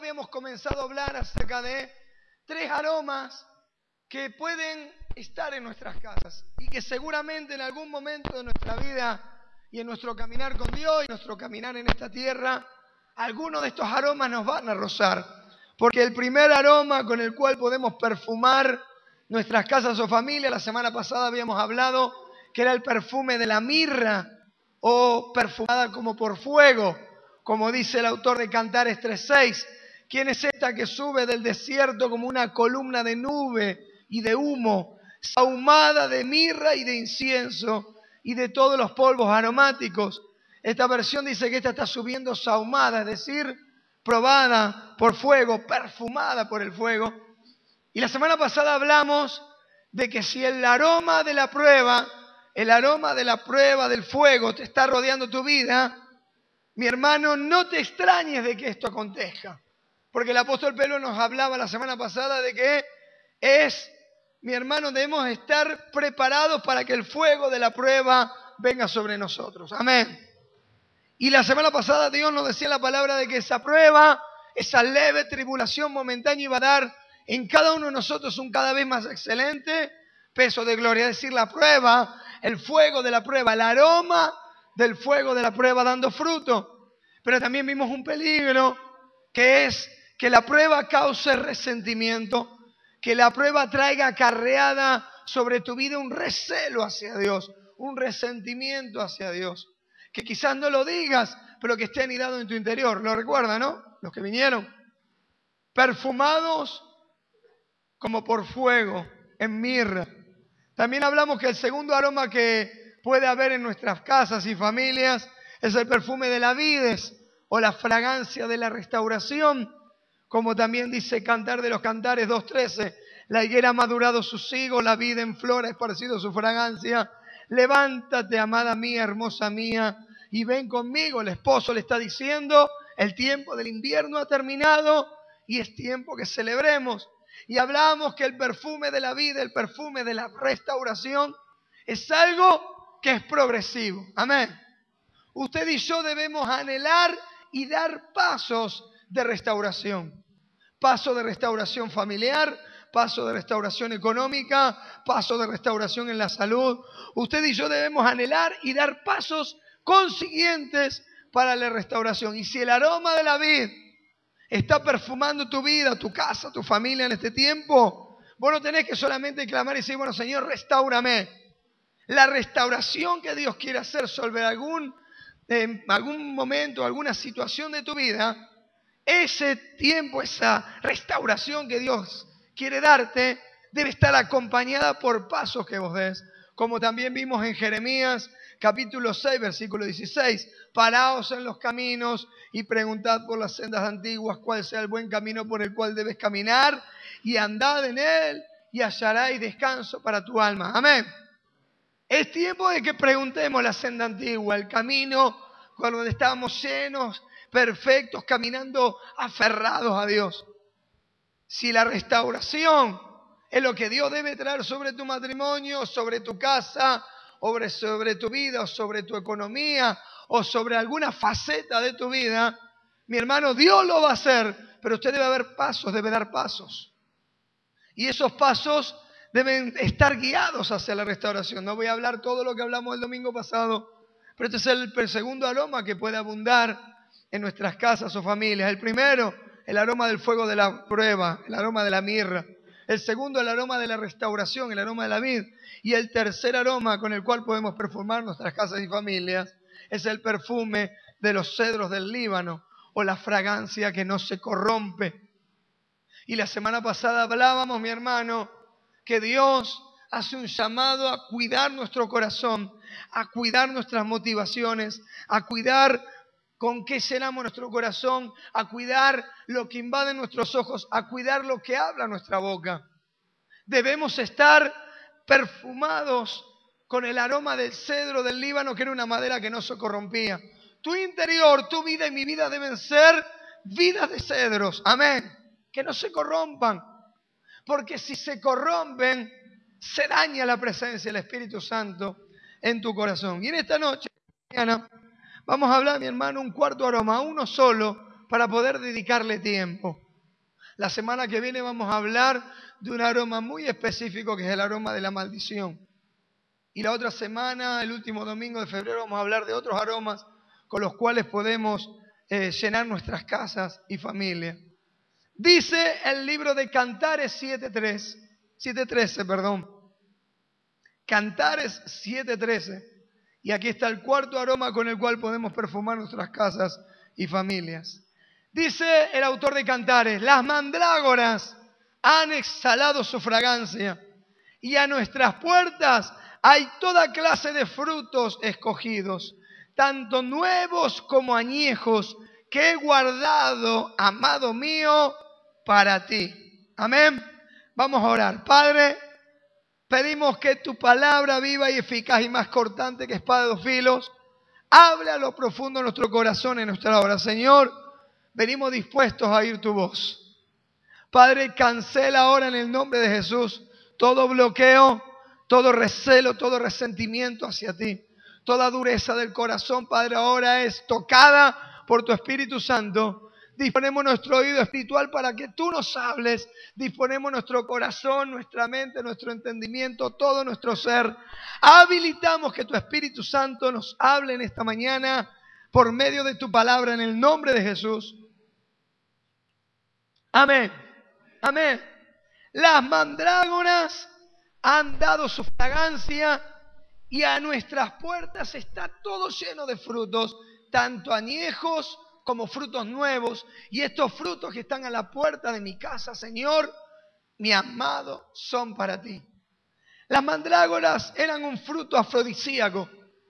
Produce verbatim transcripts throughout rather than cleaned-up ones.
habíamos comenzado a hablar acerca de tres aromas que pueden estar en nuestras casas y que seguramente en algún momento de nuestra vida y en nuestro caminar con Dios y nuestro caminar en esta tierra, algunos de estos aromas nos van a rozar. Porque el primer aroma con el cual podemos perfumar nuestras casas o familias, la semana pasada habíamos hablado que era el perfume de la mirra o perfumada como por fuego, como dice el autor de Cantares tres seis. ¿Quién es esta que sube del desierto como una columna de nube y de humo, sahumada de mirra y de incienso y de todos los polvos aromáticos? Esta versión dice que esta está subiendo sahumada, es decir, probada por fuego, perfumada por el fuego. Y la semana pasada hablamos de que si el aroma de la prueba, el aroma de la prueba del fuego te está rodeando tu vida, mi hermano, no te extrañes de que esto acontezca. Porque el apóstol Pedro nos hablaba la semana pasada de que es, mi hermano, debemos estar preparados para que el fuego de la prueba venga sobre nosotros. Amén. Y la semana pasada Dios nos decía la palabra de que esa prueba, esa leve tribulación momentánea iba a dar en cada uno de nosotros un cada vez más excelente peso de gloria. Es decir, la prueba, el fuego de la prueba, el aroma del fuego de la prueba dando fruto. Pero también vimos un peligro que es que la prueba cause resentimiento, que la prueba traiga acarreada sobre tu vida un recelo hacia Dios, un resentimiento hacia Dios. Que quizás no lo digas, pero que esté anidado en tu interior. ¿Lo recuerdan, no? Los que vinieron. Perfumados como por fuego, en mirra. También hablamos que el segundo aroma que puede haber en nuestras casas y familias es el perfume de la vides o la fragancia de la restauración. Como también dice Cantar de los Cantares dos trece. La higuera ha madurado sus higos, la vid en flor ha esparcido su fragancia. Levántate, amada mía, hermosa mía, y ven conmigo. El esposo le está diciendo, el tiempo del invierno ha terminado y es tiempo que celebremos. Y hablamos que el perfume de la vida, el perfume de la restauración, es algo que es progresivo. Amén. Usted y yo debemos anhelar y dar pasos de restauración. Paso de restauración familiar, paso de restauración económica, paso de restauración en la salud. Usted y yo debemos anhelar y dar pasos consiguientes para la restauración. Y si el aroma de la vid está perfumando tu vida, tu casa, tu familia en este tiempo, vos no tenés que solamente clamar y decir, bueno, Señor, restáurame. La restauración que Dios quiere hacer sobre algún, eh, algún momento, alguna situación de tu vida, ese tiempo, esa restauración que Dios quiere darte, debe estar acompañada por pasos que vos des. Como también vimos en Jeremías, capítulo seis, versículo dieciséis. Paraos en los caminos y preguntad por las sendas antiguas cuál sea el buen camino por el cual debes caminar, y andad en él y hallaréis descanso para tu alma. Amén. Es tiempo de que preguntemos la senda antigua, el camino cuando estábamos llenos, perfectos, caminando aferrados a Dios. Si la restauración es lo que Dios debe traer sobre tu matrimonio, sobre tu casa, sobre, sobre tu vida, o sobre tu economía, o sobre alguna faceta de tu vida, mi hermano, Dios lo va a hacer, pero usted debe haber pasos, debe dar pasos. Y esos pasos deben estar guiados hacia la restauración. No voy a hablar todo lo que hablamos el domingo pasado, pero este es el, el segundo aroma que puede abundar en nuestras casas o familias. El primero, el aroma del fuego de la prueba, el aroma de la mirra. El segundo, el aroma de la restauración, el aroma de la vid. Y el tercer aroma con el cual podemos perfumar nuestras casas y familias es el perfume de los cedros del Líbano o la fragancia que no se corrompe. Y la semana pasada hablábamos, mi hermano, que Dios hace un llamado a cuidar nuestro corazón, a cuidar nuestras motivaciones, a cuidar con qué llenamos nuestro corazón, a cuidar lo que invade nuestros ojos, a cuidar lo que habla nuestra boca. Debemos estar perfumados con el aroma del cedro del Líbano, que era una madera que no se corrompía. Tu interior, tu vida y mi vida deben ser vidas de cedros. Amén. Que no se corrompan. Porque si se corrompen, se daña la presencia del Espíritu Santo en tu corazón. Y en esta noche, mañana, vamos a hablar, mi hermano, un cuarto aroma, uno solo, para poder dedicarle tiempo. La semana que viene vamos a hablar de un aroma muy específico que es el aroma de la maldición. Y la otra semana, el último domingo de febrero, vamos a hablar de otros aromas con los cuales podemos eh, llenar nuestras casas y familia. Dice el libro de Cantares siete trece, perdón. Cantares siete trece. Y aquí está el cuarto aroma con el cual podemos perfumar nuestras casas y familias. Dice el autor de Cantares: las mandrágoras han exhalado su fragancia y a nuestras puertas hay toda clase de frutos escogidos, tanto nuevos como añejos, que he guardado, amado mío, para ti. Amén. Vamos a orar. Padre, pedimos que tu palabra viva y eficaz y más cortante que espada de dos filos hable a lo profundo de nuestro corazón en nuestra hora. Señor, venimos dispuestos a oír tu voz. Padre, cancela ahora en el nombre de Jesús todo bloqueo, todo recelo, todo resentimiento hacia ti. Toda dureza del corazón, Padre, ahora es tocada por tu Espíritu Santo. Disponemos nuestro oído espiritual para que tú nos hables. Disponemos nuestro corazón, nuestra mente, nuestro entendimiento, todo nuestro ser. Habilitamos que tu Espíritu Santo nos hable en esta mañana por medio de tu palabra en el nombre de Jesús. Amén. Amén. Las mandrágoras han dado su fragancia y a nuestras puertas está todo lleno de frutos, tanto añejos como frutos nuevos. Y estos frutos que están a la puerta de mi casa, Señor, mi amado, son para ti. Las mandrágoras eran un fruto afrodisíaco,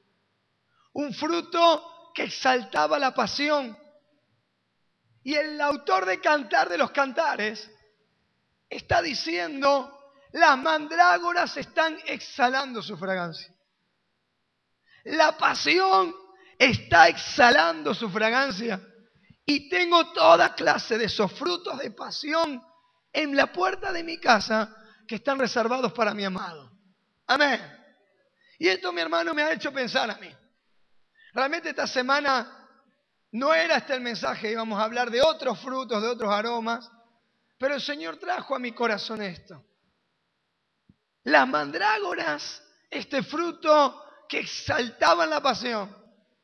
un fruto que exaltaba la pasión. Y el autor de Cantar de los Cantares está diciendo: las mandrágoras están exhalando su fragancia. La pasión está exhalando su fragancia. Y tengo toda clase de esos frutos de pasión en la puerta de mi casa que están reservados para mi amado. Amén. Y esto, mi hermano, me ha hecho pensar a mí. Realmente esta semana no era este el mensaje. Íbamos a hablar de otros frutos, de otros aromas. Pero el Señor trajo a mi corazón esto. Las mandrágoras, este fruto que exaltaban la pasión,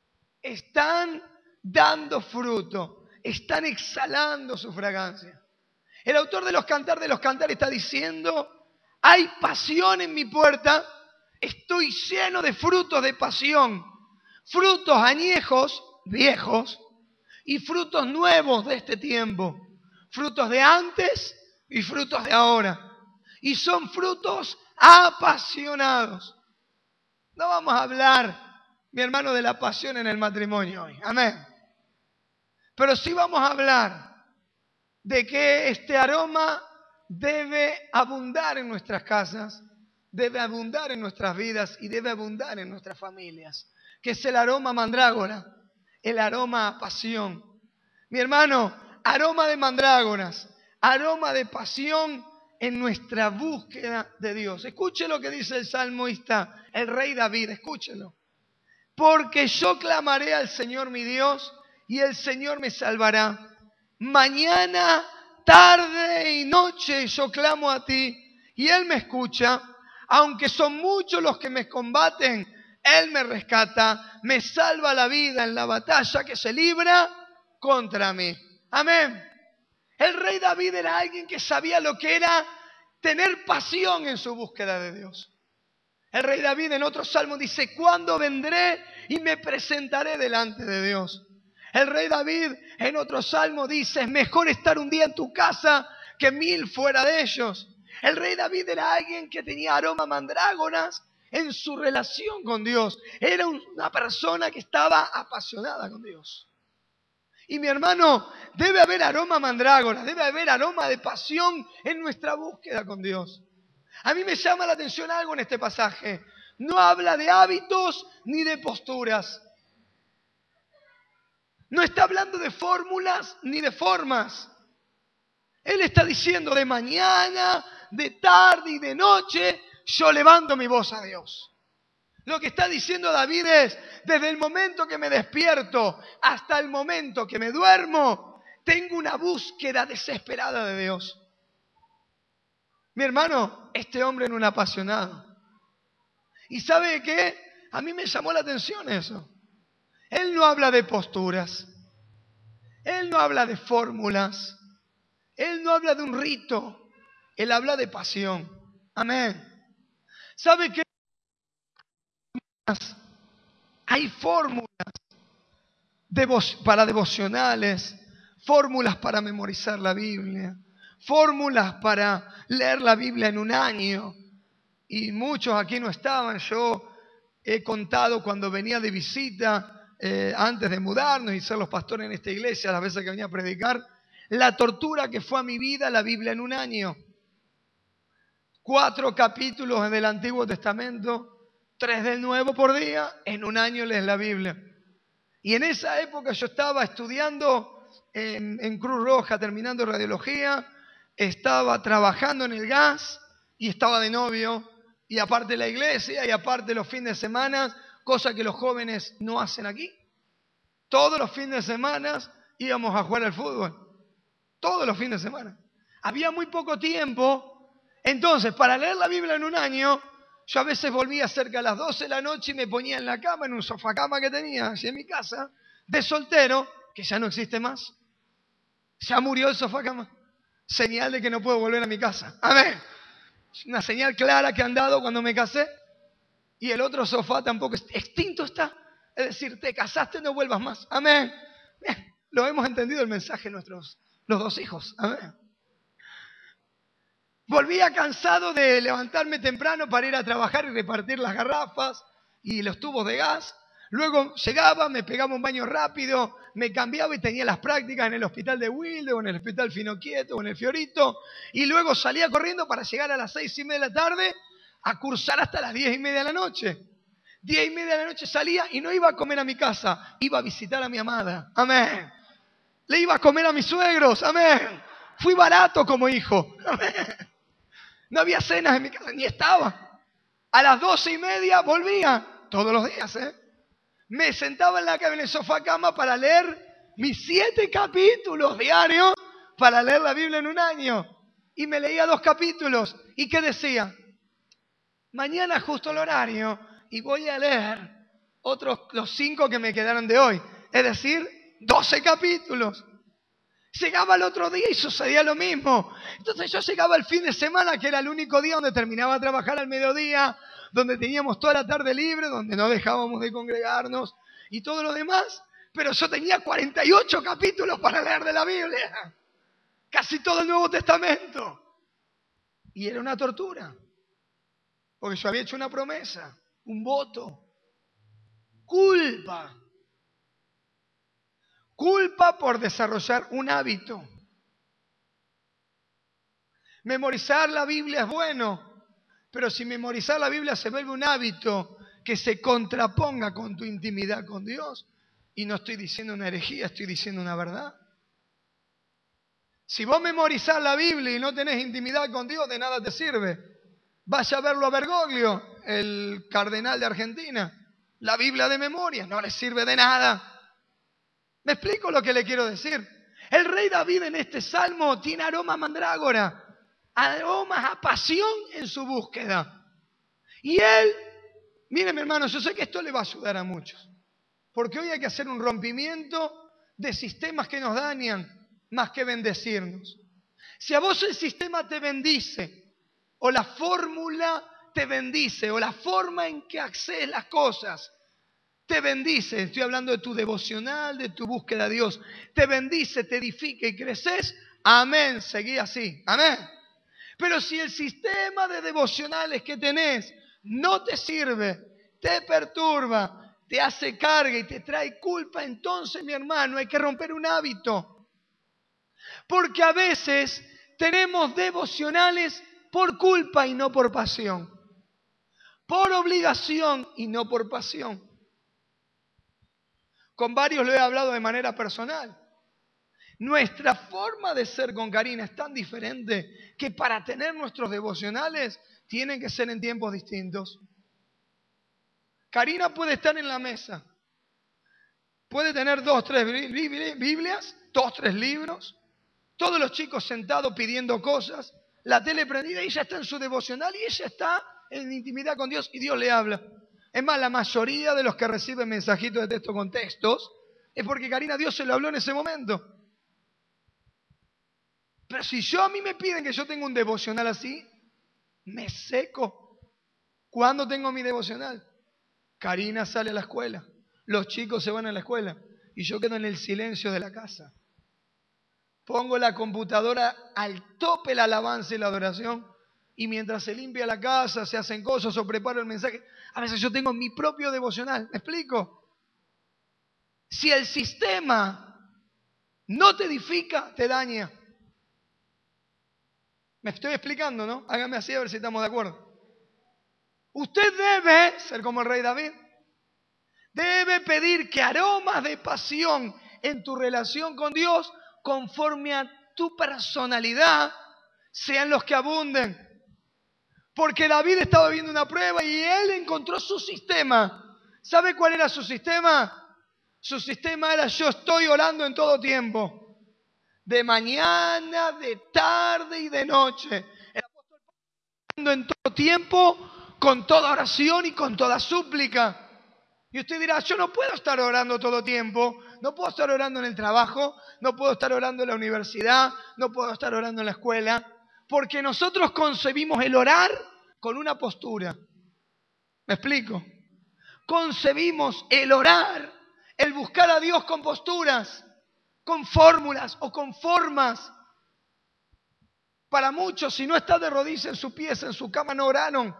están dando fruto, están exhalando su fragancia. El autor de los Cantares de los Cantares está diciendo: hay pasión en mi puerta, estoy lleno de frutos de pasión, frutos añejos, viejos, y frutos nuevos de este tiempo, frutos de antes y frutos de ahora. Y son frutos apasionados. No vamos a hablar, mi hermano, de la pasión en el matrimonio hoy. Amén. Pero sí vamos a hablar de que este aroma debe abundar en nuestras casas, debe abundar en nuestras vidas y debe abundar en nuestras familias. Que es el aroma mandrágora, el aroma a pasión. Mi hermano, aroma de mandrágoras, aroma de pasión en nuestra búsqueda de Dios. Escuche lo que dice el salmista, el rey David, escúchelo. Porque yo clamaré al Señor mi Dios y el Señor me salvará. Mañana, tarde y noche yo clamo a ti y Él me escucha. Aunque son muchos los que me combaten, Él me rescata, me salva la vida en la batalla que se libra contra mí. Amén. El rey David era alguien que sabía lo que era tener pasión en su búsqueda de Dios. El rey David en otro salmo dice: ¿cuándo vendré y me presentaré delante de Dios? El rey David en otro salmo dice: es mejor estar un día en tu casa que mil fuera de ellos. El rey David era alguien que tenía aroma mandrágoras en su relación con Dios. Era una persona que estaba apasionada con Dios. Y mi hermano, debe haber aroma mandrágora, debe haber aroma de pasión en nuestra búsqueda con Dios. A mí me llama la atención algo en este pasaje. No habla de hábitos ni de posturas. No está hablando de fórmulas ni de formas. Él está diciendo: de mañana, de tarde y de noche, yo levanto mi voz a Dios. Lo que está diciendo David es: desde el momento que me despierto hasta el momento que me duermo, tengo una búsqueda desesperada de Dios. Mi hermano, este hombre era un apasionado. ¿Y sabe qué? A mí me llamó la atención eso. Él no habla de posturas. Él no habla de fórmulas. Él no habla de un rito. Él habla de pasión. Amén. ¿Sabe qué? Hay fórmulas para devocionales, fórmulas para memorizar la Biblia, fórmulas para leer la Biblia en un año. Y muchos aquí no estaban. Yo he contado cuando venía de visita, eh, antes de mudarnos y ser los pastores en esta iglesia, las veces que venía a predicar, la tortura que fue a mi vida la Biblia en un año. Cuatro capítulos del Antiguo Testamento, tres del Nuevo por día, en un año lees la Biblia. Y en esa época yo estaba estudiando en, en Cruz Roja, terminando radiología, estaba trabajando en el gas y estaba de novio, y aparte la iglesia, y aparte los fines de semana, cosa que los jóvenes no hacen aquí. Todos los fines de semana íbamos a jugar al fútbol, todos los fines de semana. Había muy poco tiempo, entonces para leer la Biblia en un año, yo a veces volvía cerca a las doce de la noche y me ponía en la cama, en un sofá cama que tenía así en mi casa, de soltero, que ya no existe más. Ya murió el sofá cama. Señal de que no puedo volver a mi casa. Amén. Una señal clara que han dado cuando me casé. Y el otro sofá tampoco, extinto está. Es decir, te casaste, no vuelvas más. Amén. Bien, lo hemos entendido el mensaje nuestros, los dos hijos. Amén. Volvía cansado de levantarme temprano para ir a trabajar y repartir las garrafas y los tubos de gas. Luego llegaba, me pegaba un baño rápido, me cambiaba y tenía las prácticas en el hospital de Wilde o en el hospital Finoquieto o en el Fiorito. Y luego salía corriendo para llegar a las seis y media de la tarde a cursar hasta las diez y media de la noche. Diez y media de la noche salía y no iba a comer a mi casa, iba a visitar a mi amada. Amén. Le iba a comer a mis suegros. Amén. Fui barato como hijo. Amén. No había cenas en mi casa, ni estaba. A las doce y media volvía, todos los días, ¿eh? Me sentaba en la cama, en el sofá cama para leer mis siete capítulos diarios, para leer la Biblia en un año. Y me leía dos capítulos. ¿Y qué decía? Mañana justo el horario y voy a leer otros, los cinco que me quedaron de hoy. Es decir, doce capítulos. Llegaba el otro día y sucedía lo mismo. Entonces yo llegaba el fin de semana, que era el único día donde terminaba de trabajar al mediodía, donde teníamos toda la tarde libre, donde no dejábamos de congregarnos y todo lo demás. Pero yo tenía cuarenta y ocho capítulos para leer de la Biblia. Casi todo el Nuevo Testamento. Y era una tortura. Porque yo había hecho una promesa, un voto. Culpa. Culpa por desarrollar un hábito. Memorizar la Biblia es bueno, pero si memorizar la Biblia se vuelve un hábito que se contraponga con tu intimidad con Dios, y no estoy diciendo una herejía, estoy diciendo una verdad. Si vos memorizás la Biblia y no tenés intimidad con Dios, de nada te sirve. Vaya a verlo a Bergoglio, el cardenal de Argentina. La Biblia de memoria no le sirve de nada. ¿Me explico lo que le quiero decir? El rey David en este salmo tiene aroma a mandrágora, aromas a pasión en su búsqueda. Y él, miren mi hermano, yo sé que esto le va a ayudar a muchos, porque hoy hay que hacer un rompimiento de sistemas que nos dañan más que bendecirnos. Si a vos el sistema te bendice, o la fórmula te bendice, o la forma en que accedes las cosas te bendice, estoy hablando de tu devocional, de tu búsqueda a Dios, te bendice, te edifica y creces, amén, seguí así, amén. Pero si el sistema de devocionales que tenés no te sirve, te perturba, te hace carga y te trae culpa, entonces, mi hermano, hay que romper un hábito. Porque a veces tenemos devocionales por culpa y no por pasión, por obligación y no por pasión. Con varios lo he hablado de manera personal. Nuestra forma de ser con Karina es tan diferente que para tener nuestros devocionales tienen que ser en tiempos distintos. Karina puede estar en la mesa, puede tener dos, tres Biblias dos, tres libros, todos los chicos sentados pidiendo cosas, la tele prendida y ella está en su devocional y ella está en intimidad con Dios y Dios le habla. Es más, la mayoría de los que reciben mensajitos de texto con textos es porque Karina Dios se lo habló en ese momento. Pero si yo a mí me piden que yo tenga un devocional así, me seco. ¿Cuándo tengo mi devocional? Karina sale a la escuela, los chicos se van a la escuela y yo quedo en el silencio de la casa. Pongo la computadora al tope, la alabanza y la adoración, y mientras se limpia la casa, se hacen cosas o preparo el mensaje, a veces yo tengo mi propio devocional. ¿Me explico? Si el sistema no te edifica, te daña. Me estoy explicando, ¿no? Hágame así a ver si estamos de acuerdo. Usted debe ser como el rey David. Debe pedir que aromas de pasión en tu relación con Dios, conforme a tu personalidad, sean los que abunden. Porque David estaba viendo una prueba y él encontró su sistema. ¿Sabe cuál era su sistema? Su sistema era: yo estoy orando en todo tiempo. De mañana, de tarde y de noche. El apóstol Pablo orando en todo tiempo, con toda oración y con toda súplica. Y usted dirá: yo no puedo estar orando todo tiempo, no puedo estar orando en el trabajo, no puedo estar orando en la universidad, no puedo estar orando en la escuela, porque nosotros concebimos el orar con una postura. ¿Me explico? Concebimos el orar, el buscar a Dios con posturas, con fórmulas o con formas. Para muchos, si no está de rodillas en su pieza, en su cama, no oraron.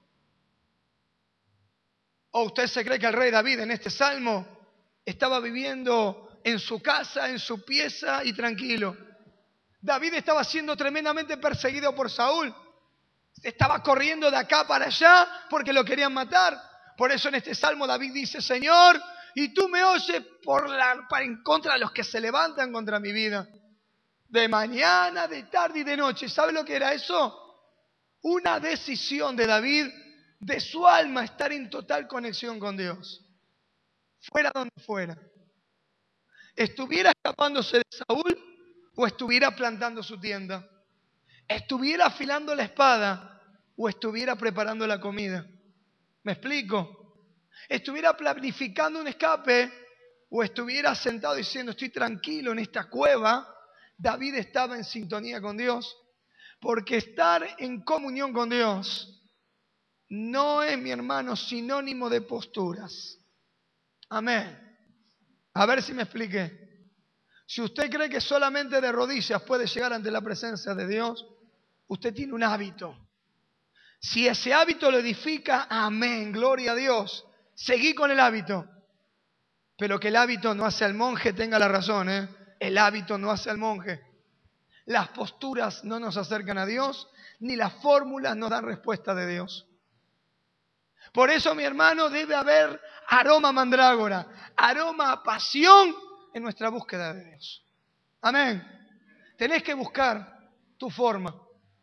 ¿O usted se cree que el rey David en este salmo estaba viviendo en su casa, en su pieza y tranquilo? David estaba siendo tremendamente perseguido por Saúl. Estaba corriendo de acá para allá porque lo querían matar. Por eso en este salmo David dice: Señor, y tú me oyes por la, para en contra de los que se levantan contra mi vida. De mañana, de tarde y de noche. ¿Sabe lo que era eso? Una decisión de David, de su alma, estar en total conexión con Dios. Fuera donde fuera. Estuviera escapándose de Saúl o estuviera plantando su tienda. Estuviera afilando la espada o estuviera preparando la comida. ¿Me explico? Estuviera planificando un escape o estuviera sentado diciendo: estoy tranquilo en esta cueva. David estaba en sintonía con Dios, porque estar en comunión con Dios no es, mi hermano, sinónimo de posturas. Amén. A ver si me expliqué. Si usted cree que solamente de rodillas puede llegar ante la presencia de Dios, usted tiene un hábito. Si ese hábito lo edifica, amén, gloria a Dios. Seguí con el hábito. Pero que el hábito no hace al monje, tenga la razón, ¿eh? El hábito no hace al monje. Las posturas no nos acercan a Dios, ni las fórmulas nos dan respuesta de Dios. Por eso, mi hermano, debe haber aroma mandrágora, aroma a pasión en nuestra búsqueda de Dios. Amén. Tenés que buscar tu forma.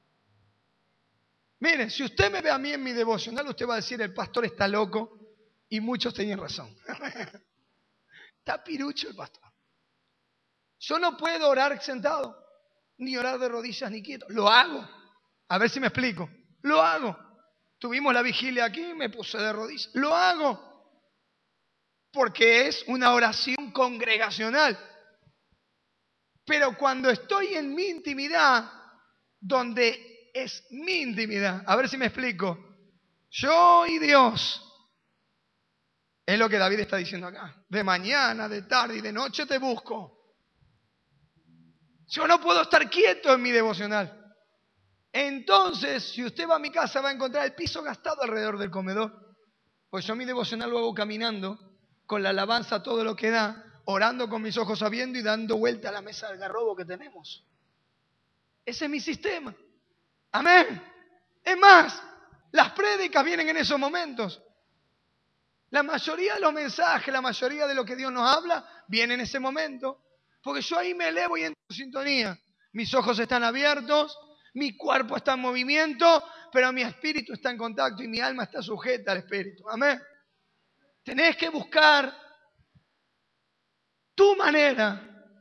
Mire, si usted me ve a mí en mi devocional, usted va a decir: el pastor está loco, y muchos tenían razón. Está pirucho el pastor. Yo no puedo orar sentado, ni orar de rodillas, ni quieto. Lo hago. A ver si me explico. Lo hago. Tuvimos la vigilia aquí, me puse de rodillas. Lo hago. Porque es una oración congregacional. Pero cuando estoy en mi intimidad, donde es mi intimidad, a ver si me explico. Yo y Dios. Es lo que David está diciendo acá. De mañana, de tarde y de noche te busco. Yo no puedo estar quieto en mi devocional. Entonces, si usted va a mi casa, va a encontrar el piso gastado alrededor del comedor. Pues yo mi devocional lo hago caminando, con la alabanza a todo lo que da, orando con mis ojos abriendo y dando vuelta a la mesa del garrobo que tenemos. Ese es mi sistema. Amén. Es más, las prédicas vienen en esos momentos. La mayoría de los mensajes, la mayoría de lo que Dios nos habla, viene en ese momento. Porque yo ahí me elevo y entro en sintonía. Mis ojos están abiertos, mi cuerpo está en movimiento, pero mi espíritu está en contacto y mi alma está sujeta al espíritu. Amén. Tenés que buscar tu manera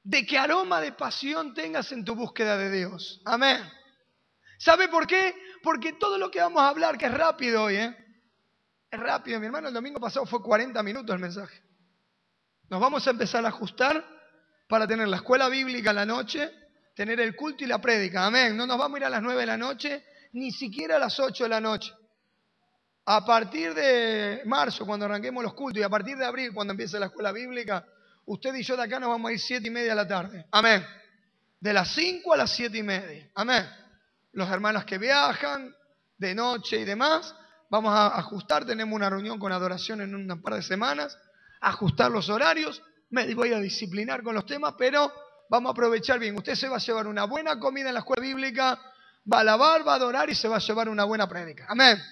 de qué aroma de pasión tengas en tu búsqueda de Dios. Amén. ¿Sabe por qué? Porque todo lo que vamos a hablar, que es rápido hoy, ¿eh? Es rápido, mi hermano, el domingo pasado fue cuarenta minutos el mensaje. Nos vamos a empezar a ajustar para tener la escuela bíblica en la noche, tener el culto y la prédica. Amén. No nos vamos a ir a las nueve de la noche, ni siquiera a las ocho de la noche. A partir de marzo, cuando arranquemos los cultos, y a partir de abril, cuando empiece la escuela bíblica, usted y yo de acá nos vamos a ir siete y media de la tarde. Amén. De las cinco a las siete y media. Amén. Los hermanos que viajan de noche y demás, vamos a ajustar. Tenemos una reunión con adoración en un par de semanas. Ajustar los horarios. Me voy a disciplinar con los temas, pero vamos a aprovechar bien. Usted se va a llevar una buena comida en la escuela bíblica, va a alabar, va a adorar y se va a llevar una buena prédica. Amén.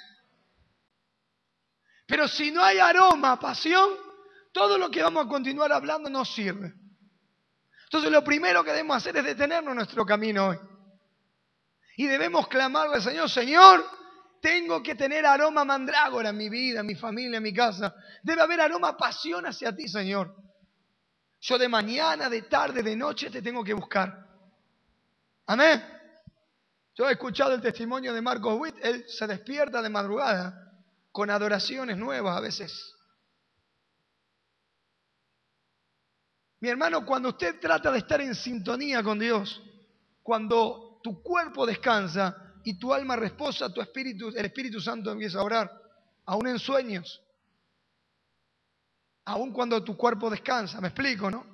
Pero si no hay aroma, pasión, todo lo que vamos a continuar hablando no sirve. Entonces lo primero que debemos hacer es detenernos en nuestro camino hoy. Y debemos clamarle al Señor: Señor, tengo que tener aroma mandrágora en mi vida, en mi familia, en mi casa. Debe haber aroma, pasión hacia ti, Señor. Yo de mañana, de tarde, de noche te tengo que buscar. Amén. Yo he escuchado el testimonio de Marcos Witt. Él se despierta de madrugada con adoraciones nuevas a veces. Mi hermano, cuando usted trata de estar en sintonía con Dios, cuando tu cuerpo descansa y tu alma reposa, tu espíritu, el Espíritu Santo empieza a orar, aún en sueños, aún cuando tu cuerpo descansa. ¿Me explico, no?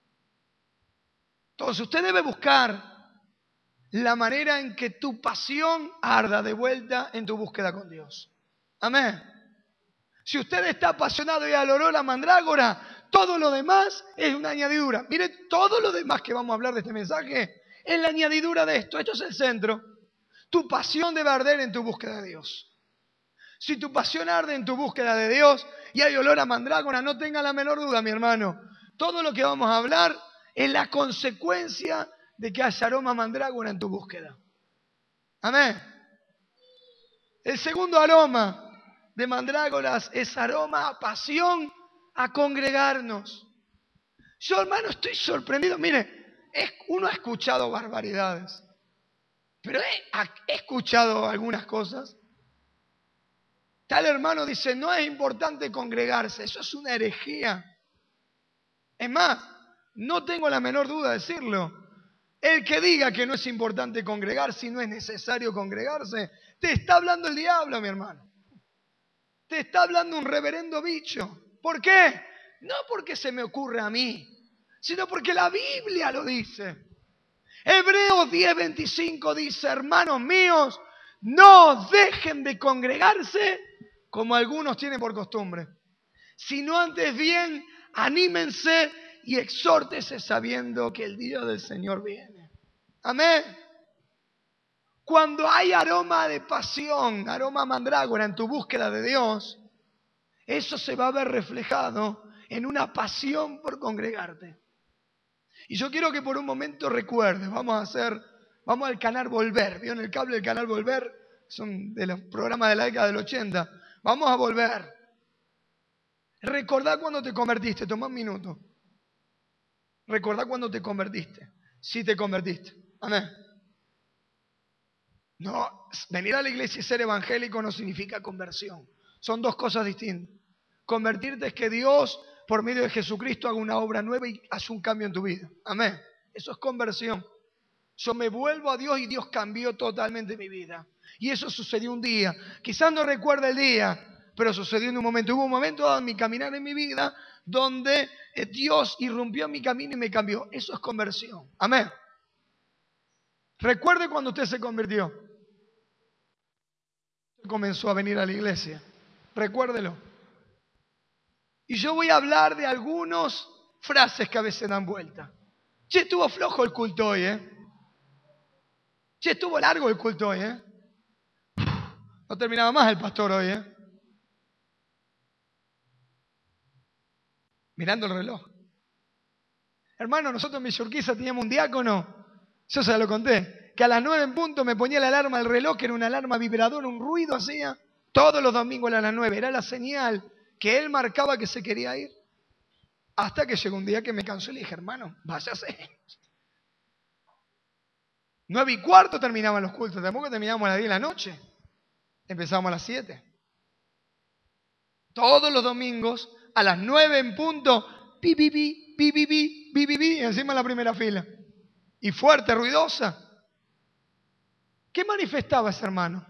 Entonces usted debe buscar la manera en que tu pasión arda de vuelta en tu búsqueda con Dios. Amén. Si usted está apasionado y adoró la mandrágora, todo lo demás es una añadidura. Mire, todo lo demás que vamos a hablar de este mensaje es la añadidura de esto. Esto es el centro. Tu pasión debe arder en tu búsqueda de Dios. Si tu pasión arde en tu búsqueda de Dios y hay olor a mandrágora, no tenga la menor duda, mi hermano. Todo lo que vamos a hablar es la consecuencia de que haya aroma mandrágora en tu búsqueda. Amén. El segundo aroma de mandrágoras es aroma a pasión, a congregarnos. Yo, hermano, estoy sorprendido. Mire, uno ha escuchado barbaridades, pero he, he escuchado algunas cosas. Tal hermano dice: no es importante congregarse, eso es una herejía. Es más, no tengo la menor duda de decirlo. El que diga que no es importante congregarse y no es necesario congregarse, te está hablando el diablo, mi hermano. Te está hablando un reverendo bicho. ¿Por qué? No porque se me ocurre a mí, sino porque la Biblia lo dice. Hebreos diez veinticinco dice: hermanos míos, no dejen de congregarse como algunos tienen por costumbre, sino antes bien anímense y exhórtese sabiendo que el día del Señor viene. Amén. Cuando hay aroma de pasión, aroma mandrágora en tu búsqueda de Dios, eso se va a ver reflejado en una pasión por congregarte. Y yo quiero que por un momento recuerdes, vamos a hacer, vamos al canal Volver. ¿Vieron el cable del canal Volver? Son de los programas de la década del ochenta. Vamos a volver. Recordá cuando te convertiste, toma un minuto. Recordá cuando te convertiste, si te convertiste. Amén. No, venir a la iglesia y ser evangélico no significa conversión. Son dos cosas distintas. Convertirte es que Dios, por medio de Jesucristo, haga una obra nueva y hace un cambio en tu vida. Amén. Eso es conversión. Yo me vuelvo a Dios y Dios cambió totalmente mi vida. Y eso sucedió un día. Quizás no recuerda el día, pero sucedió en un momento. Hubo un momento dado en mi caminar en mi vida donde Dios irrumpió en mi camino y me cambió. Eso es conversión. Amén. Recuerde cuando usted se convirtió. Comenzó a venir a la iglesia. Recuérdelo. Y yo voy a hablar de algunas frases que a veces dan vuelta. Che, estuvo flojo el culto hoy, ¿eh? Che, estuvo largo el culto hoy, ¿eh? No terminaba más el pastor hoy, ¿eh? Mirando el reloj. Hermano, nosotros en Villurquiza teníamos un diácono, yo se lo conté, que a las nueve en punto me ponía la alarma del reloj, que era una alarma vibradora, un ruido hacía, todos los domingos a las nueve. Era la señal que él marcaba que se quería ir. Hasta que llegó un día que me cansó y le dije, hermano, váyase. Nueve y cuarto terminaban los cultos, tampoco terminábamos a las diez de la noche. Empezábamos a las siete. Todos los domingos, a las nueve en punto, pi, pi, pi, pi, pi, pi, pi, pi, pi, encima de la primera fila. Y fuerte, ruidosa. ¿Qué manifestaba ese hermano?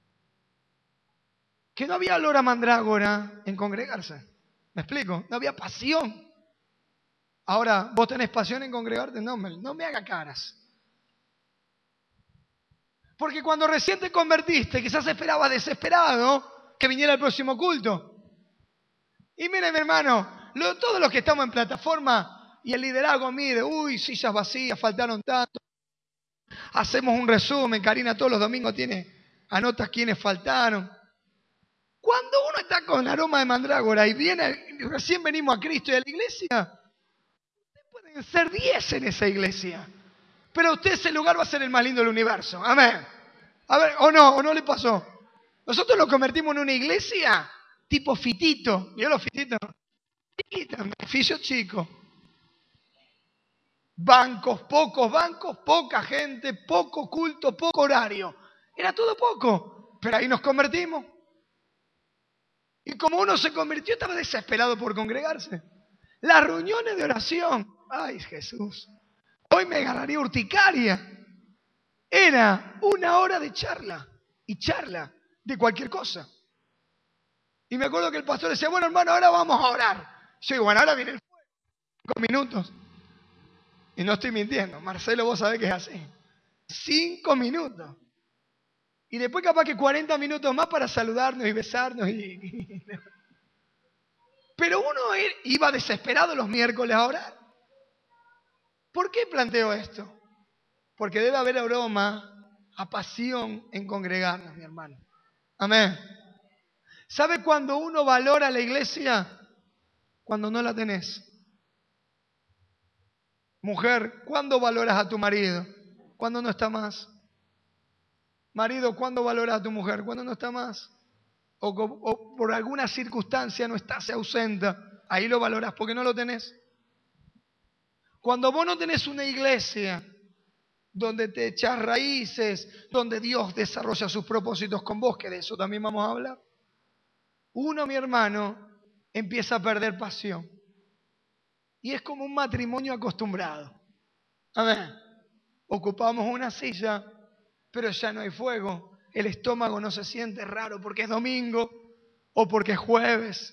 Que no había olor a mandrágora en congregarse. ¿Me explico? No había pasión. Ahora, ¿vos tenés pasión en congregarte? No me, no me haga caras. Porque cuando recién te convertiste, quizás esperabas desesperado que viniera el próximo culto. Y mire, mi hermano, lo, todos los que estamos en plataforma y el liderazgo mire, uy, sillas vacías, faltaron tanto. Hacemos un resumen, Karina todos los domingos tiene, anota quiénes faltaron. Cuando uno está con aroma de mandrágora y viene, recién venimos a Cristo y a la iglesia, pueden ser diez en esa iglesia. Pero usted ese lugar va a ser el más lindo del universo. Amén. A ver, o no, o no le pasó. Nosotros lo convertimos en una iglesia tipo fitito. ¿Vio los fititos? Fitito, edificio chico. Bancos, pocos bancos, poca gente, poco culto, poco horario. Era todo poco. Pero ahí nos convertimos. Y como uno se convirtió, estaba desesperado por congregarse. Las reuniones de oración. Ay, Jesús. Hoy me agarraría urticaria. Era una hora de charla. Y charla de cualquier cosa. Y me acuerdo que el pastor decía, bueno, hermano, ahora vamos a orar. Yo digo, bueno, ahora viene el fuego. Cinco minutos. Y no estoy mintiendo. Marcelo, vos sabés que es así. Cinco minutos. Y después capaz que cuarenta minutos más para saludarnos y besarnos. Y... Pero uno iba desesperado los miércoles a orar. ¿Por qué planteo esto? Porque debe haber aroma a pasión en congregarnos, mi hermano. Amén. ¿Sabe cuándo uno valora la iglesia? Cuando no la tenés. Mujer, ¿cuándo valoras a tu marido? Cuando no está más. Marido, ¿cuándo valoras a tu mujer? Cuando no está más. O, o por alguna circunstancia no está, se ausenta. Ahí lo valoras porque no lo tenés. Cuando vos no tenés una iglesia donde te echas raíces, donde Dios desarrolla sus propósitos con vos, que de eso también vamos a hablar, uno, mi hermano, empieza a perder pasión. Y es como un matrimonio acostumbrado. Amén. Ocupamos una silla, pero ya no hay fuego. El estómago no se siente raro porque es domingo o porque es jueves.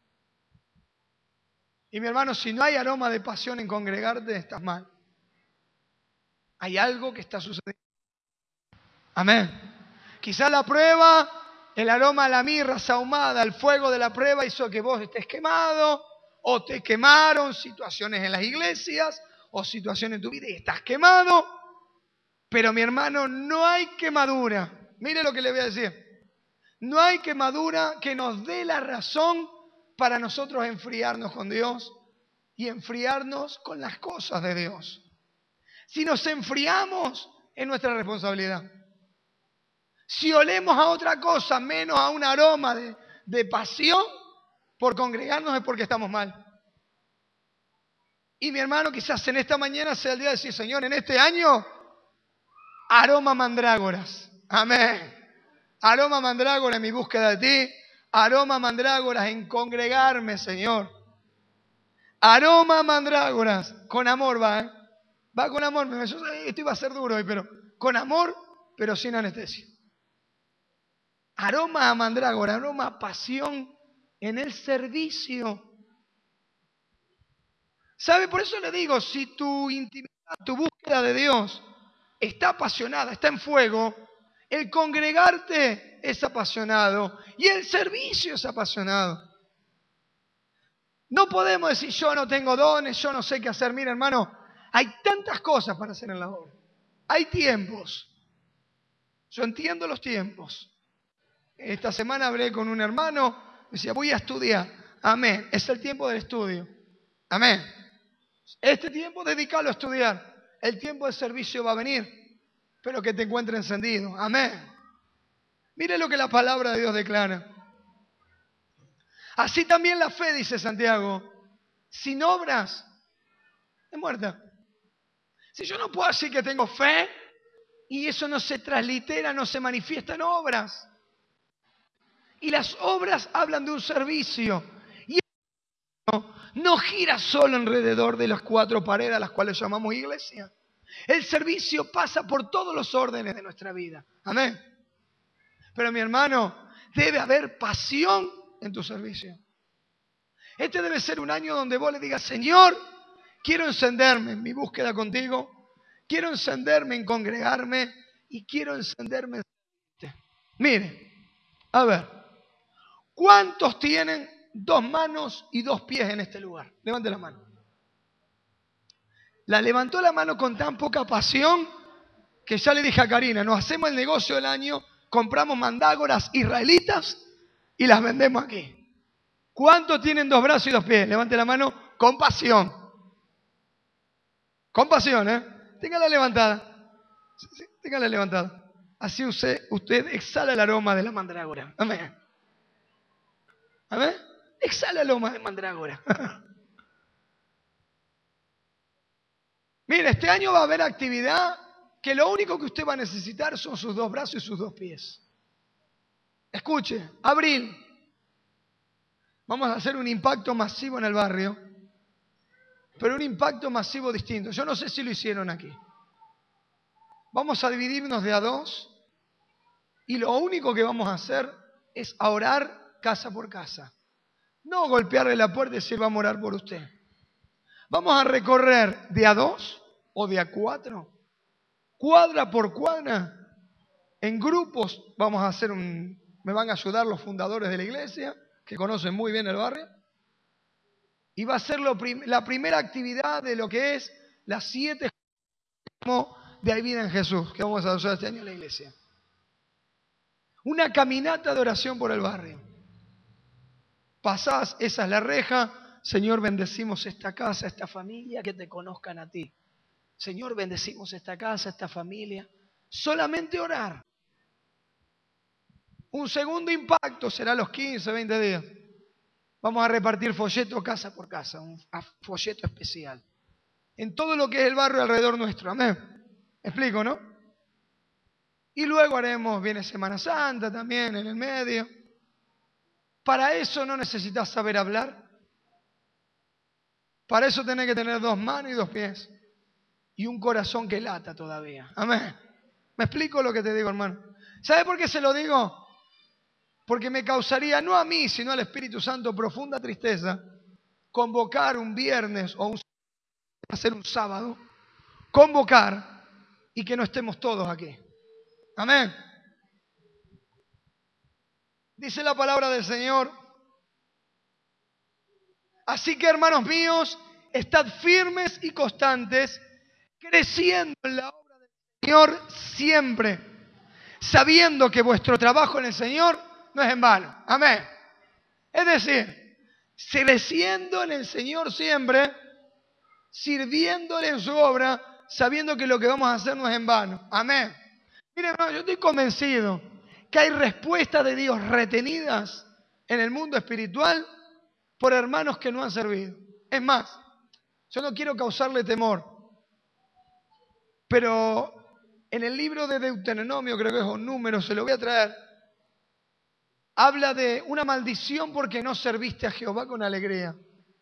Y mi hermano, si no hay aroma de pasión en congregarte, estás mal. Hay algo que está sucediendo. Amén. Quizá la prueba, el aroma a la mirra sahumada, el fuego de la prueba hizo que vos estés quemado, o te quemaron situaciones en las iglesias, o situaciones en tu vida y estás quemado. Pero mi hermano, no hay quemadura. Mire lo que le voy a decir. No hay quemadura que nos dé la razón para nosotros enfriarnos con Dios y enfriarnos con las cosas de Dios. Si nos enfriamos, es nuestra responsabilidad. Si olemos a otra cosa, menos a un aroma de, de pasión, por congregarnos es porque estamos mal. Y mi hermano, quizás en esta mañana sea el día de decir, Señor, en este año, aroma mandrágoras. Amén. Aroma mandrágoras en mi búsqueda de ti. Aroma mandrágoras en congregarme, Señor. Aroma mandrágoras. Con amor va, ¿eh? Va con amor. Yo, esto iba a ser duro hoy, pero con amor, pero sin anestesia. Aroma a mandrágora, aroma a pasión en el servicio. ¿Sabe? Por eso le digo, si tu intimidad, tu búsqueda de Dios está apasionada, está en fuego, el congregarte es apasionado y el servicio es apasionado. No podemos decir, yo no tengo dones, yo no sé qué hacer. Mira, hermano, hay tantas cosas para hacer en la obra. Hay tiempos. Yo entiendo los tiempos. Esta semana hablé con un hermano, me decía, voy a estudiar. Amén. Es el tiempo del estudio. Amén. Este tiempo dedícalo a estudiar. El tiempo de servicio va a venir, pero que te encuentre encendido. Amén. Mire lo que la palabra de Dios declara. Así también la fe, dice Santiago, sin obras es muerta. Si yo no puedo decir que tengo fe y eso no se translitera, no se manifiesta en obras. Y las obras hablan de un servicio. Y eso no gira solo alrededor de las cuatro paredes a las cuales llamamos iglesia. El servicio pasa por todos los órdenes de nuestra vida. Amén. Pero mi hermano, debe haber pasión en tu servicio. Este debe ser un año donde vos le digas, Señor, quiero encenderme en mi búsqueda contigo, quiero encenderme en congregarme y quiero encenderme en servirte. Mire, a ver, ¿cuántos tienen dos manos y dos pies en este lugar? Levante la mano. La levantó la mano con tan poca pasión que ya le dije a Karina, nos hacemos el negocio del año, compramos mandágoras israelitas y las vendemos aquí. ¿Cuántos tienen dos brazos y dos pies? Levante la mano con pasión. Con pasión, ¿eh? Téngala levantada. Sí, sí, téngala levantada. Así usted, usted exhala el aroma de la mandrágora. Amén. Amén. Exhala el aroma de mandrágora. Mire, este año va a haber actividad que lo único que usted va a necesitar son sus dos brazos y sus dos pies. Escuche, abril. Vamos a hacer un impacto masivo en el barrio, pero un impacto masivo distinto. Yo no sé si lo hicieron aquí. Vamos a dividirnos de a dos y lo único que vamos a hacer es a orar casa por casa. No golpearle la puerta y decir vamos a orar por usted. Vamos a recorrer de a dos o de a cuatro, cuadra por cuadra, en grupos. Vamos a hacer un... Me van a ayudar los fundadores de la iglesia, que conocen muy bien el barrio. Y va a ser lo prim- la primera actividad de lo que es las siete de Hay Vida en Jesús, que vamos a hacer este año en la iglesia. Una caminata de oración por el barrio. Pasás, esa es la reja. Señor, bendecimos esta casa, esta familia, que te conozcan a ti. Señor, bendecimos esta casa, esta familia. Solamente orar. Un segundo impacto será a los quince, veinte días. Vamos a repartir folleto casa por casa, un folleto especial. En todo lo que es el barrio alrededor nuestro. Amén. ¿Me explico, no? Y luego haremos, viene Semana Santa también en el medio. Para eso no necesitas saber hablar. Para eso tenés que tener dos manos y dos pies. Y un corazón que lata todavía. Amén. ¿Me explico lo que te digo, hermano? ¿Sabe por qué se lo digo? Porque me causaría, no a mí, sino al Espíritu Santo, profunda tristeza convocar un viernes o un, hacer un sábado, convocar y que no estemos todos aquí. Amén. Dice la palabra del Señor. Así que, hermanos míos, estad firmes y constantes, creciendo en la obra del Señor siempre, sabiendo que vuestro trabajo en el Señor no es en vano. Amén. Es decir, creciendo en el Señor siempre, sirviéndole en su obra, sabiendo que lo que vamos a hacer no es en vano. Amén. Miren, hermano, yo estoy convencido que hay respuestas de Dios retenidas en el mundo espiritual por hermanos que no han servido. Es más, yo no quiero causarle temor, pero en el libro de Deuteronomio, creo que es un número, se lo voy a traer, habla de una maldición porque no serviste a Jehová con alegría.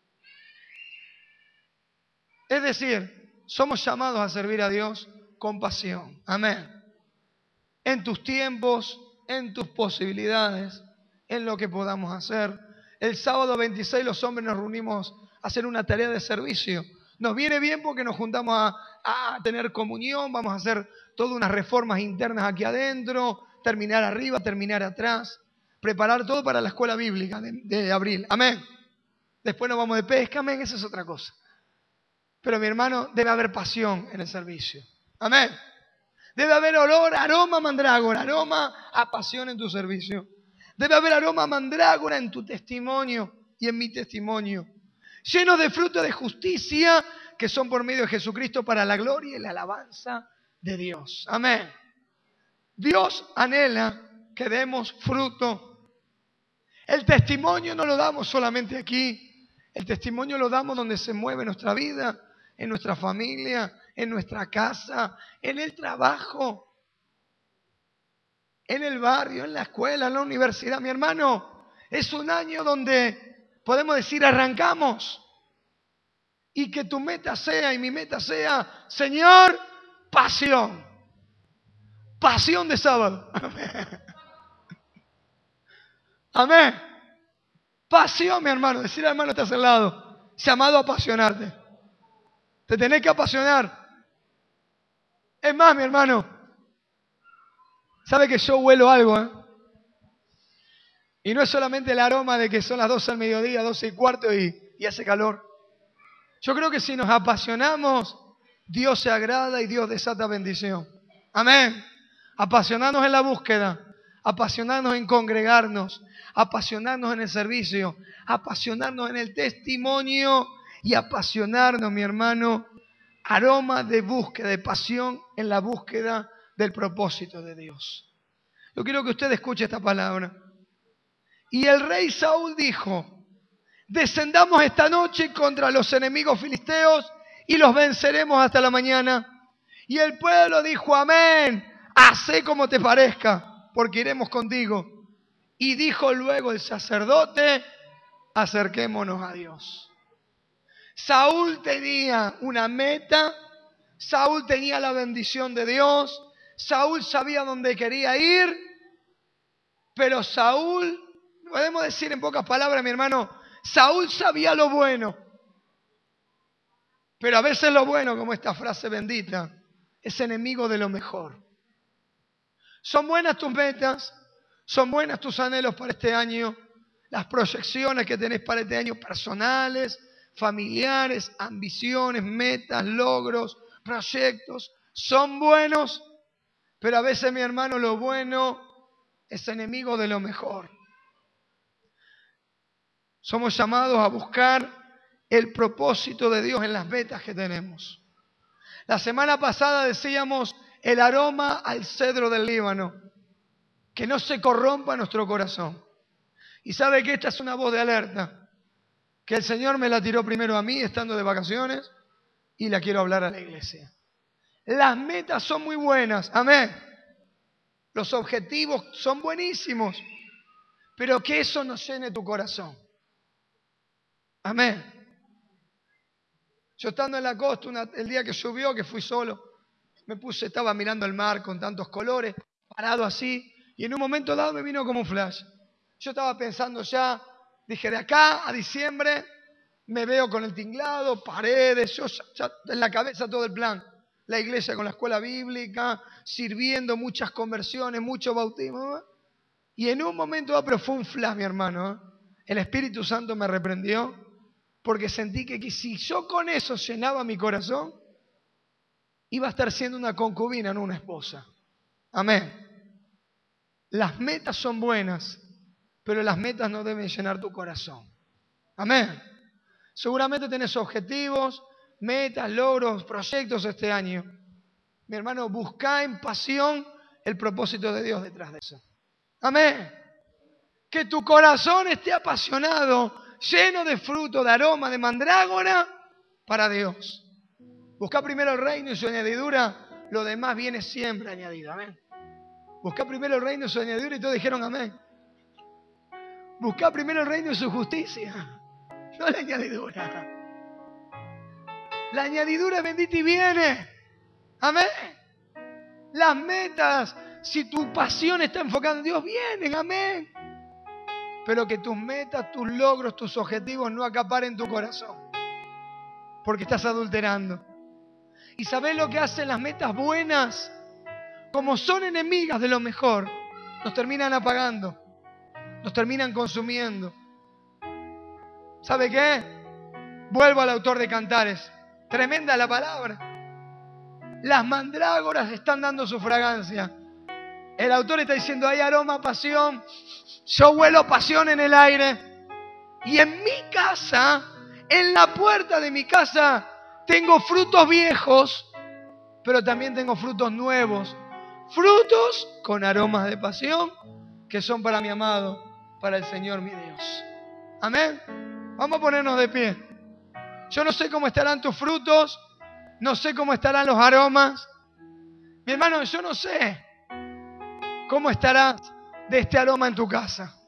Es decir, somos llamados a servir a Dios con pasión. Amén. En tus tiempos, en tus posibilidades, en lo que podamos hacer. El sábado veintiséis los hombres nos reunimos a hacer una tarea de servicio. Nos viene bien porque nos juntamos a, a tener comunión, vamos a hacer todas unas reformas internas aquí adentro, terminar arriba, terminar atrás, preparar todo para la escuela bíblica de, de abril. Amén. Después nos vamos de pesca, amén, esa es otra cosa. Pero mi hermano, debe haber pasión en el servicio. Amén. Debe haber olor, aroma mandrágora, aroma a pasión en tu servicio. Debe haber aroma mandrágora en tu testimonio y en mi testimonio. Llenos de fruto de justicia que son por medio de Jesucristo para la gloria y la alabanza de Dios. Amén. Dios anhela que demos fruto. El testimonio no lo damos solamente aquí. El testimonio lo damos donde se mueve nuestra vida, en nuestra familia, en nuestra casa, en el trabajo, en el barrio, en la escuela, en la universidad. Mi hermano, es un año donde podemos decir arrancamos. Y que tu meta sea y mi meta sea, Señor, pasión. Pasión de sábado. Amén. Amén. Pasión, mi hermano. Decirle al hermano que estás al lado. Llamado a apasionarte. Te tenés que apasionar. Es más, mi hermano. ¿Sabe que yo huelo algo, eh? Y no es solamente el aroma de que son las doce al mediodía, doce y cuarto y, y hace calor. Yo creo que si nos apasionamos, Dios se agrada y Dios desata bendición. Amén. Apasionarnos en la búsqueda, apasionarnos en congregarnos, apasionarnos en el servicio, apasionarnos en el testimonio y apasionarnos, mi hermano, aroma de búsqueda, de pasión en la búsqueda del propósito de Dios. Yo quiero que usted escuche esta palabra. Y el rey Saúl dijo: descendamos esta noche contra los enemigos filisteos y los venceremos hasta la mañana. Y el pueblo dijo: amén, hacé como te parezca, porque iremos contigo. Y dijo luego el sacerdote: acerquémonos a Dios. Saúl tenía una meta, Saúl tenía la bendición de Dios, Saúl sabía dónde quería ir, pero Saúl, podemos decir en pocas palabras, mi hermano, Saúl sabía lo bueno, pero a veces lo bueno, como esta frase bendita, es enemigo de lo mejor. Son buenas tus metas, son buenas tus anhelos para este año, las proyecciones que tenés para este año personales, familiares, ambiciones, metas, logros, proyectos, son buenos, pero a veces, mi hermano, lo bueno es enemigo de lo mejor. Somos llamados a buscar el propósito de Dios en las metas que tenemos. La semana pasada decíamos el aroma al cedro del Líbano, que no se corrompa nuestro corazón. Y sabe que esta es una voz de alerta, que el Señor me la tiró primero a mí estando de vacaciones y la quiero hablar a la iglesia. Las metas son muy buenas, amén. Los objetivos son buenísimos, pero que eso no llene tu corazón. Amén. Yo estando en la costa, una, el día que llovió, que fui solo, me puse, estaba mirando el mar con tantos colores, parado así, y en un momento dado me vino como un flash. Yo estaba pensando ya, dije, de acá a diciembre me veo con el tinglado, paredes, yo ya, ya en la cabeza todo el plan. La iglesia con la escuela bíblica, sirviendo, muchas conversiones, mucho bautismo. Y en un momento dado, pero fue un flash, mi hermano, ¿eh? El Espíritu Santo me reprendió, porque sentí que, que si yo con eso llenaba mi corazón, iba a estar siendo una concubina, no una esposa. Amén. Las metas son buenas, pero las metas no deben llenar tu corazón. Amén. Seguramente tenés objetivos, metas, logros, proyectos este año. Mi hermano, busca en pasión el propósito de Dios detrás de eso. Amén. Que tu corazón esté apasionado, lleno de fruto, de aroma, de mandrágora para Dios. Busca primero el reino y su añadidura, lo demás viene siempre añadido. Amén. Busca primero el reino y su añadidura y todos dijeron amén. Busca primero el reino y su justicia, no la añadidura. La añadidura es bendita y viene. Amén. Las metas, si tu pasión está enfocada en Dios, vienen. Amén. Pero que tus metas, tus logros, tus objetivos no acaparen tu corazón, porque estás adulterando. ¿Y sabés lo que hacen las metas buenas? Como son enemigas de lo mejor, nos terminan apagando, nos terminan consumiendo. ¿Sabe qué? Vuelvo al autor de Cantares. Tremenda la palabra. Las mandrágoras están dando su fragancia. El autor está diciendo, hay aroma, pasión. Yo huelo pasión en el aire. Y en mi casa, en la puerta de mi casa, tengo frutos viejos, pero también tengo frutos nuevos. Frutos con aromas de pasión, que son para mi amado, para el Señor mi Dios. Amén. Vamos a ponernos de pie. Yo no sé cómo estarán tus frutos, no sé cómo estarán los aromas. Mi hermano, yo no sé cómo estarás de este aroma en tu casa.